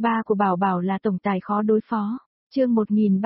Ba của Bảo Bảo là tổng tài khó đối phó. Chương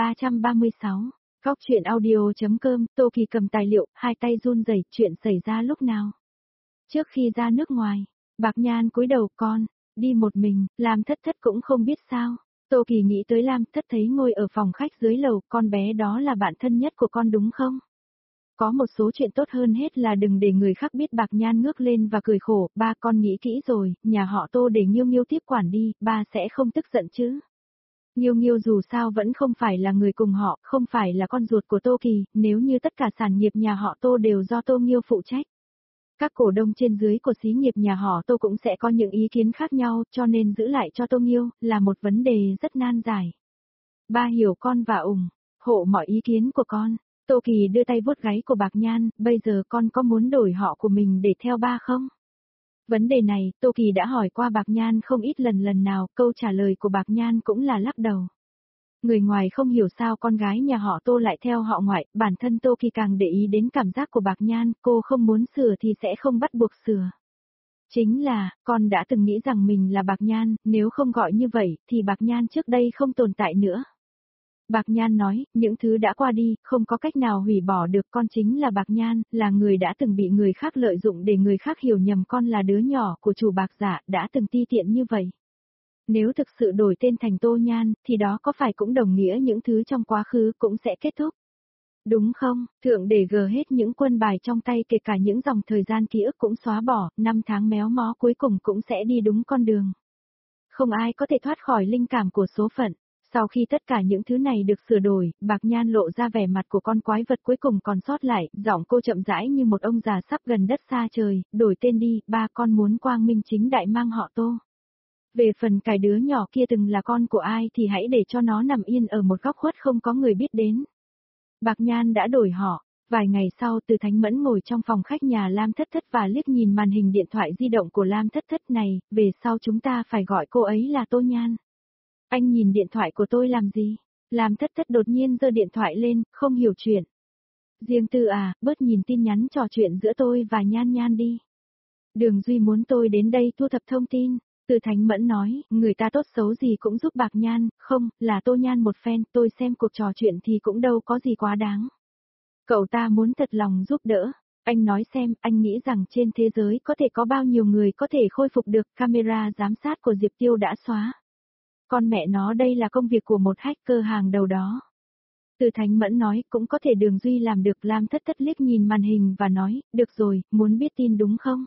1336. Góc truyện audio.com. Tô Kỳ cầm tài liệu, hai tay run rẩy. Chuyện xảy ra lúc nào? Trước khi ra nước ngoài, Bạc Nhan cúi đầu, con đi một mình, Lam Thất Thất cũng không biết sao. Tô Kỳ nghĩ tới Lam Thất thấy ngồi ở phòng khách dưới lầu, con bé đó là bạn thân nhất của con đúng không? Có một số chuyện tốt hơn hết là đừng để người khác biết. Bạc Nhan ngước lên và cười khổ, ba con nghĩ kỹ rồi, nhà họ Tô để Nghiêu Nghiêu tiếp quản đi, ba sẽ không tức giận chứ. Nghiêu Nghiêu dù sao vẫn không phải là người cùng họ, không phải là con ruột của Tô Kỳ, nếu như tất cả sản nghiệp nhà họ Tô đều do Tô Nghiêu phụ trách. Các cổ đông trên dưới của xí nghiệp nhà họ Tô cũng sẽ có những ý kiến khác nhau, cho nên giữ lại cho Tô Nghiêu là một vấn đề rất nan giải. Ba hiểu con và ủng hộ mọi ý kiến của con. Tô Kỳ đưa tay vuốt gáy của Bạc Nhan, bây giờ con có muốn đổi họ của mình để theo ba không? Vấn đề này, Tô Kỳ đã hỏi qua Bạc Nhan không ít lần nào, câu trả lời của Bạc Nhan cũng là lắc đầu. Người ngoài không hiểu sao con gái nhà họ Tô lại theo họ ngoại, bản thân Tô Kỳ càng để ý đến cảm giác của Bạc Nhan, cô không muốn sửa thì sẽ không bắt buộc sửa. Chính là, con đã từng nghĩ rằng mình là Bạc Nhan, nếu không gọi như vậy, thì Bạc Nhan trước đây không tồn tại nữa. Bạc Nhan nói, những thứ đã qua đi, không có cách nào hủy bỏ được, con chính là Bạc Nhan, là người đã từng bị người khác lợi dụng để người khác hiểu nhầm con là đứa nhỏ của chủ Bạc gia, đã từng ti tiện như vậy. Nếu thực sự đổi tên thành Tô Nhan, thì đó có phải cũng đồng nghĩa những thứ trong quá khứ cũng sẽ kết thúc? Đúng không, thượng để gờ hết những quân bài trong tay, kể cả những dòng thời gian ký ức cũng xóa bỏ, năm tháng méo mó cuối cùng cũng sẽ đi đúng con đường. Không ai có thể thoát khỏi linh cảm của số phận. Sau khi tất cả những thứ này được sửa đổi, Bạc Nhan lộ ra vẻ mặt của con quái vật cuối cùng còn sót lại, giọng cô chậm rãi như một ông già sắp gần đất xa trời, đổi tên đi, ba con muốn quang minh chính đại mang họ Tô. Về phần cái đứa nhỏ kia từng là con của ai thì hãy để cho nó nằm yên ở một góc khuất không có người biết đến. Bạc Nhan đã đổi họ. Vài ngày sau, Từ Thánh Mẫn ngồi trong phòng khách nhà Lam Thất Thất và liếc nhìn màn hình điện thoại di động của Lam Thất Thất này, về sau chúng ta phải gọi cô ấy là Tô Nhan. Anh nhìn điện thoại của tôi làm gì? Lam Thất Thất đột nhiên giơ điện thoại lên, không hiểu chuyện. Riêng tư à, bớt nhìn tin nhắn trò chuyện giữa tôi và Nhan Nhan đi. Đường Duy muốn tôi đến đây thu thập thông tin. Từ Thánh Mẫn nói, người ta tốt xấu gì cũng giúp Bạc Nhan, không, là Tô Nhan một phen, tôi xem cuộc trò chuyện thì cũng đâu có gì quá đáng. Cậu ta muốn thật lòng giúp đỡ. Anh nói xem, anh nghĩ rằng trên thế giới có thể có bao nhiêu người có thể khôi phục được, camera giám sát của Diệp Tiêu đã xóa. Con mẹ nó, đây là công việc của một hacker hàng đầu đó. Từ Thánh Mẫn nói, cũng có thể Đường Duy làm được. Lam Thất Thất liếc nhìn màn hình và nói, được rồi, muốn biết tin đúng không?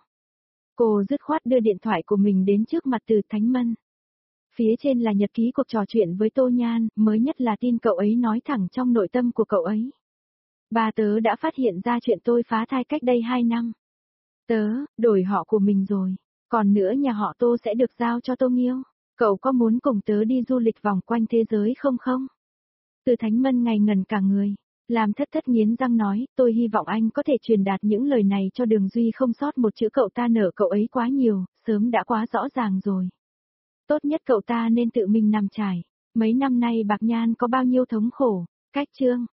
Cô dứt khoát đưa điện thoại của mình đến trước mặt Từ Thánh Mẫn. Phía trên là nhật ký cuộc trò chuyện với Tô Nhan, mới nhất là tin cậu ấy nói thẳng trong nội tâm của cậu ấy. Ba tớ đã phát hiện ra chuyện tôi phá thai cách đây 2 năm. Tớ, đổi họ của mình rồi. Còn nữa nhà họ Tô sẽ được giao cho Tô Nghiêu. Cậu có muốn cùng tớ đi du lịch vòng quanh thế giới không? Từ Thánh Mẫn ngây ngẩn cả người. Lam Thất Thất nghiến răng nói, tôi hy vọng anh có thể truyền đạt những lời này cho Đường Duy, không sót một chữ. Cậu ta nợ cậu ấy quá nhiều, sớm đã quá rõ ràng rồi. Tốt nhất cậu ta nên tự mình nằm trải. Mấy năm nay Bạc Nhan có bao nhiêu thống khổ. Cách chương.